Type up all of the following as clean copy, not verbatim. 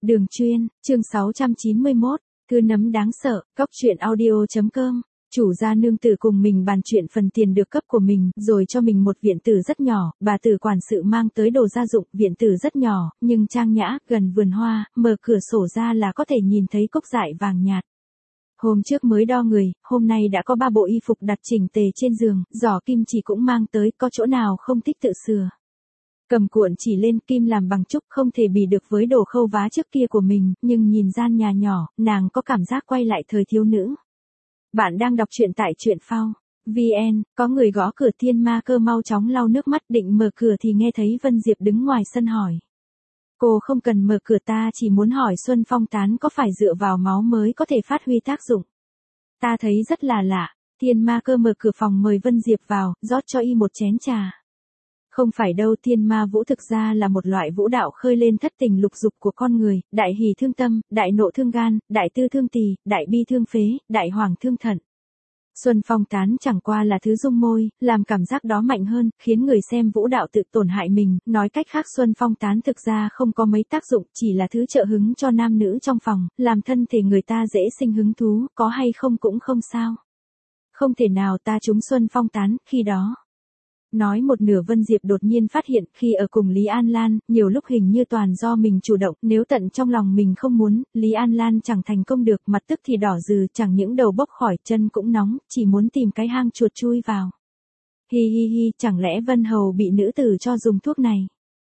Đường chuyên, chương 691, thư nấm đáng sợ, cóc truyện audio.com. Chủ gia nương tử cùng mình bàn chuyện phần tiền được cấp của mình, rồi cho mình một viện tử rất nhỏ, bà tử quản sự mang tới đồ gia dụng, viện tử rất nhỏ, nhưng trang nhã, gần vườn hoa, mở cửa sổ ra là có thể nhìn thấy cốc dại vàng nhạt. Hôm trước mới đo người, hôm nay đã có 3 bộ y phục đặt chỉnh tề trên giường, giỏ kim chỉ cũng mang tới, có chỗ nào không thích tự sửa. Cầm cuộn chỉ lên, kim làm bằng trúc không thể bì được với đồ khâu vá trước kia của mình, nhưng nhìn gian nhà nhỏ, nàng có cảm giác quay lại thời thiếu nữ. Bạn đang đọc truyện tại truyện phao VN, có người gõ cửa. Thiên Ma Cơ mau chóng lau nước mắt định mở cửa thì nghe thấy Vân Diệp đứng ngoài sân hỏi. Cô không cần mở cửa, ta chỉ muốn hỏi Xuân Phong tán có phải dựa vào máu mới có thể phát huy tác dụng. Ta thấy rất là lạ. Thiên Ma Cơ mở cửa phòng mời Vân Diệp vào, rót cho y một chén trà. Không phải đâu, thiên ma vũ thực ra là một loại vũ đạo khơi lên thất tình lục dục của con người, đại hỷ thương tâm, đại nộ thương gan, đại tư thương tỳ, đại bi thương phế, đại hoàng thương thận. Xuân Phong tán chẳng qua là thứ dung môi, làm cảm giác đó mạnh hơn, khiến người xem vũ đạo tự tổn hại mình, nói cách khác Xuân Phong tán thực ra không có mấy tác dụng, chỉ là thứ trợ hứng cho nam nữ trong phòng, làm thân thể người ta dễ sinh hứng thú, có hay không cũng không sao. Không thể nào ta trúng Xuân Phong tán, khi đó. Nói một nửa Vân Diệp đột nhiên phát hiện khi ở cùng Lý An Lan, nhiều lúc hình như toàn do mình chủ động, nếu tận trong lòng mình không muốn, Lý An Lan chẳng thành công được, mặt tức thì đỏ rừ, chẳng những đầu bốc khỏi, chân cũng nóng, chỉ muốn tìm cái hang chuột chui vào. Hi hi hi, chẳng lẽ Vân Hầu bị nữ tử cho dùng thuốc này?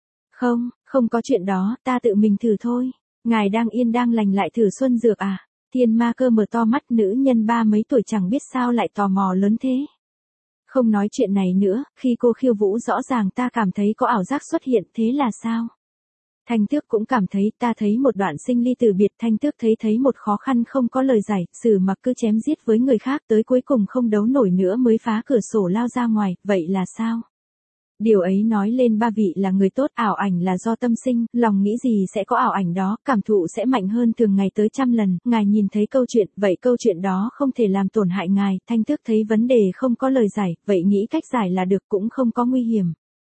Không có chuyện đó, ta tự mình thử thôi. Ngài đang yên đang lành lại thử xuân dược à? Thiên Ma Cơ mở to mắt, nữ nhân 30 mấy tuổi chẳng biết sao lại tò mò lớn thế. Không nói chuyện này nữa, khi cô khiêu vũ rõ ràng ta cảm thấy có ảo giác xuất hiện, thế là sao? Thanh Tước cũng cảm thấy, ta thấy một đoạn sinh ly từ biệt. Thanh Tước thấy một khó khăn không có lời giải, Sử Mặc cứ chém giết với người khác tới cuối cùng không đấu nổi nữa mới phá cửa sổ lao ra ngoài, vậy là sao? Điều ấy nói lên ba vị là người tốt, ảo ảnh là do tâm sinh, lòng nghĩ gì sẽ có ảo ảnh đó, cảm thụ sẽ mạnh hơn thường ngày tới 100 lần, ngài nhìn thấy câu chuyện, vậy câu chuyện đó không thể làm tổn hại ngài. Thanh Tước thấy vấn đề không có lời giải, vậy nghĩ cách giải là được, cũng không có nguy hiểm.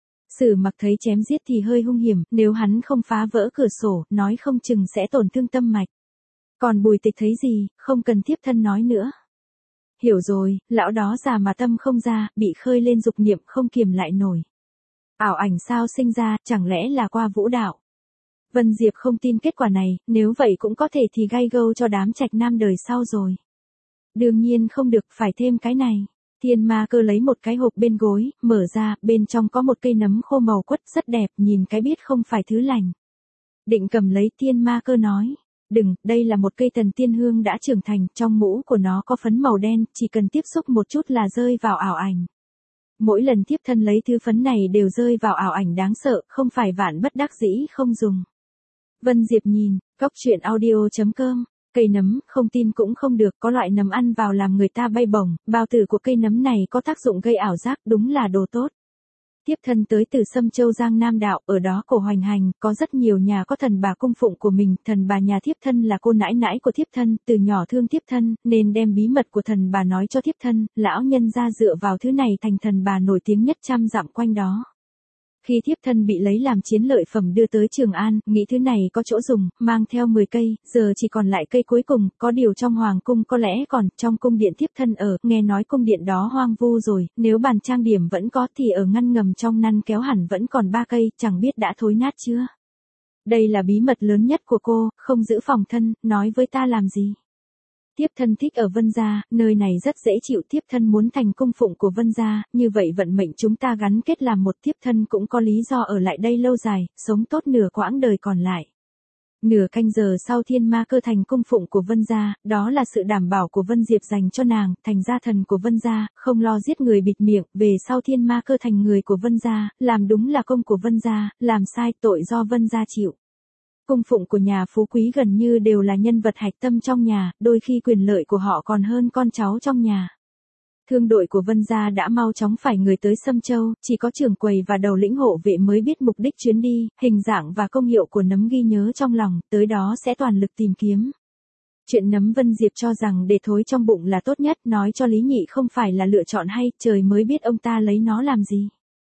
Sử Mặc thấy chém giết thì hơi hung hiểm, nếu hắn không phá vỡ cửa sổ, nói không chừng sẽ tổn thương tâm mạch. Còn Bùi Tịch thấy gì, không cần tiếp thân nói nữa. Hiểu rồi, lão đó già mà tâm không ra, bị khơi lên dục niệm không kiềm lại nổi. Ảo ảnh sao sinh ra, chẳng lẽ là qua vũ đạo? Vân Diệp không tin kết quả này, nếu vậy cũng có thể thì gai gâu cho đám trạch nam đời sau rồi. Đương nhiên không được, phải thêm cái này. Thiên Ma Cơ lấy một cái hộp bên gối, mở ra, bên trong có một cây nấm khô màu quất rất đẹp, nhìn cái biết không phải thứ lành. Định cầm lấy, Thiên Ma Cơ nói. Đừng, đây là một cây thần tiên hương đã trưởng thành, trong mũ của nó có phấn màu đen, chỉ cần tiếp xúc một chút là rơi vào ảo ảnh. Mỗi lần tiếp thân lấy thứ phấn này đều rơi vào ảo ảnh đáng sợ, không phải vạn bất đắc dĩ không dùng. Vân Diệp nhìn, cóc truyện audio.com, cây nấm, không tin cũng không được, có loại nấm ăn vào làm người ta bay bổng, bao tử của cây nấm này có tác dụng gây ảo giác, đúng là đồ tốt. Tiếp thân tới từ Sâm Châu Giang Nam Đạo, ở đó cổ hoành hành, có rất nhiều nhà có thần bà cung phụng của mình, thần bà nhà thiếp thân là cô nãi nãi của thiếp thân, từ nhỏ thương thiếp thân, nên đem bí mật của thần bà nói cho thiếp thân, lão nhân gia dựa vào thứ này thành thần bà nổi tiếng nhất 100 dặm quanh đó. Khi thiếp thân bị lấy làm chiến lợi phẩm đưa tới Trường An, nghĩ thứ này có chỗ dùng, mang theo 10 cây, giờ chỉ còn lại cây cuối cùng, có điều trong hoàng cung có lẽ còn, trong cung điện thiếp thân ở, nghe nói cung điện đó hoang vu rồi, nếu bàn trang điểm vẫn có thì ở ngăn ngầm trong năn kéo hẳn vẫn còn 3 cây, chẳng biết đã thối nát chưa. Đây là bí mật lớn nhất của cô, không giữ phòng thân, nói với ta làm gì. Thiếp thân thích ở Vân gia, nơi này rất dễ chịu, thiếp thân muốn thành cung phụng của Vân gia, như vậy vận mệnh chúng ta gắn kết làm một, thiếp thân cũng có lý do ở lại đây lâu dài, sống tốt nửa quãng đời còn lại. Nửa canh giờ sau Thiên Ma Cơ thành cung phụng của Vân gia, đó là sự đảm bảo của Vân Diệp dành cho nàng, thành gia thần của Vân gia, không lo giết người bịt miệng, về sau Thiên Ma Cơ thành người của Vân gia, làm đúng là công của Vân gia, làm sai tội do Vân gia chịu. Cung phụng của nhà phú quý gần như đều là nhân vật hạch tâm trong nhà, đôi khi quyền lợi của họ còn hơn con cháu trong nhà. Thương đội của Vân gia đã mau chóng phải người tới Sâm Châu, chỉ có trưởng quầy và đầu lĩnh hộ vệ mới biết mục đích chuyến đi, hình dạng và công hiệu của nấm ghi nhớ trong lòng, tới đó sẽ toàn lực tìm kiếm. Chuyện nấm Vân Diệp cho rằng để thối trong bụng là tốt nhất, nói cho Lý Nhị không phải là lựa chọn hay, trời mới biết ông ta lấy nó làm gì.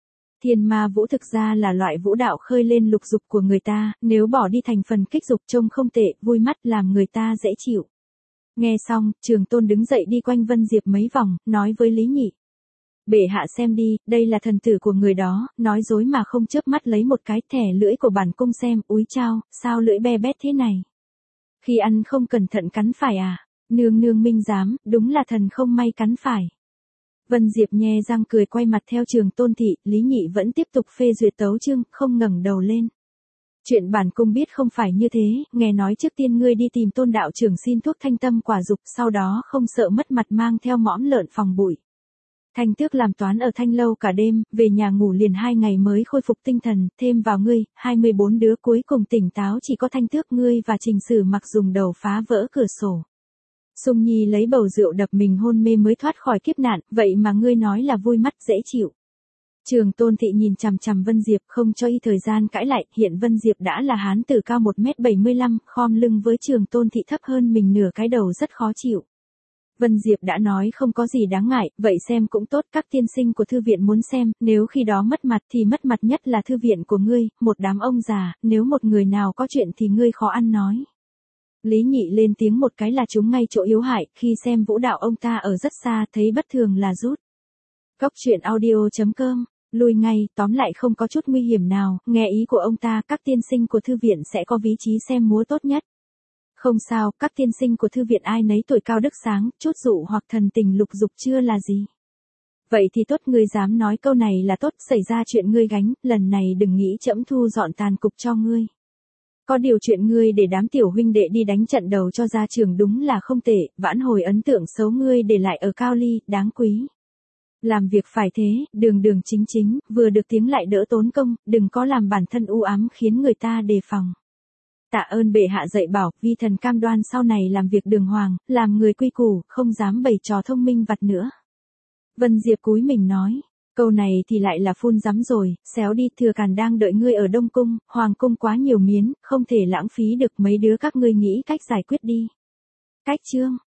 Thiên ma vũ thực ra là loại vũ đạo khơi lên lục dục của người ta, nếu bỏ đi thành phần kích dục trông không tệ, vui mắt làm người ta dễ chịu. Nghe xong, Trường Tôn đứng dậy đi quanh Vân Diệp mấy vòng, nói với Lý Nhị. Bệ hạ xem đi, đây là thần tử của người đó, nói dối mà không chớp mắt lấy một cái thẻ lưỡi của bản cung xem, úi chao, sao lưỡi be bét thế này. Khi ăn không cẩn thận cắn phải à, nương nương minh giám, đúng là thần không may cắn phải. Vân Diệp nhe răng cười quay mặt theo Trường Tôn thị, Lý Nhị vẫn tiếp tục phê duyệt tấu chương, không ngẩng đầu lên. Chuyện bản cung biết không phải như thế, nghe nói trước tiên ngươi đi tìm Tôn đạo trưởng xin thuốc thanh tâm quả dục, sau đó không sợ mất mặt mang theo mõm lợn phòng bụi. Thanh Tước làm toán ở Thanh Lâu cả đêm, về nhà ngủ liền 2 ngày mới khôi phục tinh thần, thêm vào ngươi, 24 đứa cuối cùng tỉnh táo chỉ có Thanh Tước ngươi và Trình Sử Mặc dùng đầu phá vỡ cửa sổ. Sung Nhi lấy bầu rượu đập mình hôn mê mới thoát khỏi kiếp nạn, vậy mà ngươi nói là vui mắt dễ chịu. Trường Tôn thị nhìn chằm chằm Vân Diệp không cho y thời gian cãi lại, hiện Vân Diệp đã là hán tử cao 1m75, khom lưng với Trường Tôn thị thấp hơn mình nửa cái đầu rất khó chịu. Vân Diệp đã nói không có gì đáng ngại, vậy xem cũng tốt, các tiên sinh của thư viện muốn xem, nếu khi đó mất mặt thì mất mặt nhất là thư viện của ngươi, một đám ông già, nếu một người nào có chuyện thì ngươi khó ăn nói. Lý Nhị lên tiếng một cái là trúng ngay chỗ yếu hại, khi xem vũ đạo ông ta ở rất xa, thấy bất thường là rút. Cốc truyện audio.com, lui ngay, tóm lại không có chút nguy hiểm nào, nghe ý của ông ta, các tiên sinh của thư viện sẽ có vị trí xem múa tốt nhất. Không sao, các tiên sinh của thư viện ai nấy tuổi cao đức sáng, chút dụ hoặc thần tình lục dục chưa là gì. Vậy thì tốt, ngươi dám nói câu này là tốt, xảy ra chuyện ngươi gánh, lần này đừng nghĩ trẫm thu dọn tàn cục cho ngươi. Có điều chuyện ngươi để đám tiểu huynh đệ đi đánh trận đầu cho gia trưởng đúng là không tệ, vãn hồi ấn tượng xấu ngươi để lại ở Cao Ly, đáng quý. Làm việc phải thế, đường đường chính chính, vừa được tiếng lại đỡ tốn công, đừng có làm bản thân u ám khiến người ta đề phòng. Tạ ơn bệ hạ dạy bảo, vi thần cam đoan sau này làm việc đường hoàng, làm người quy củ, không dám bày trò thông minh vặt nữa. Vân Diệp cúi mình nói, câu này thì lại là phun rắm rồi, xéo đi, Thừa Càn đang đợi ngươi ở Đông Cung, Hoàng Cung quá nhiều miến, không thể lãng phí được, mấy đứa các ngươi nghĩ cách giải quyết đi. Cách chương.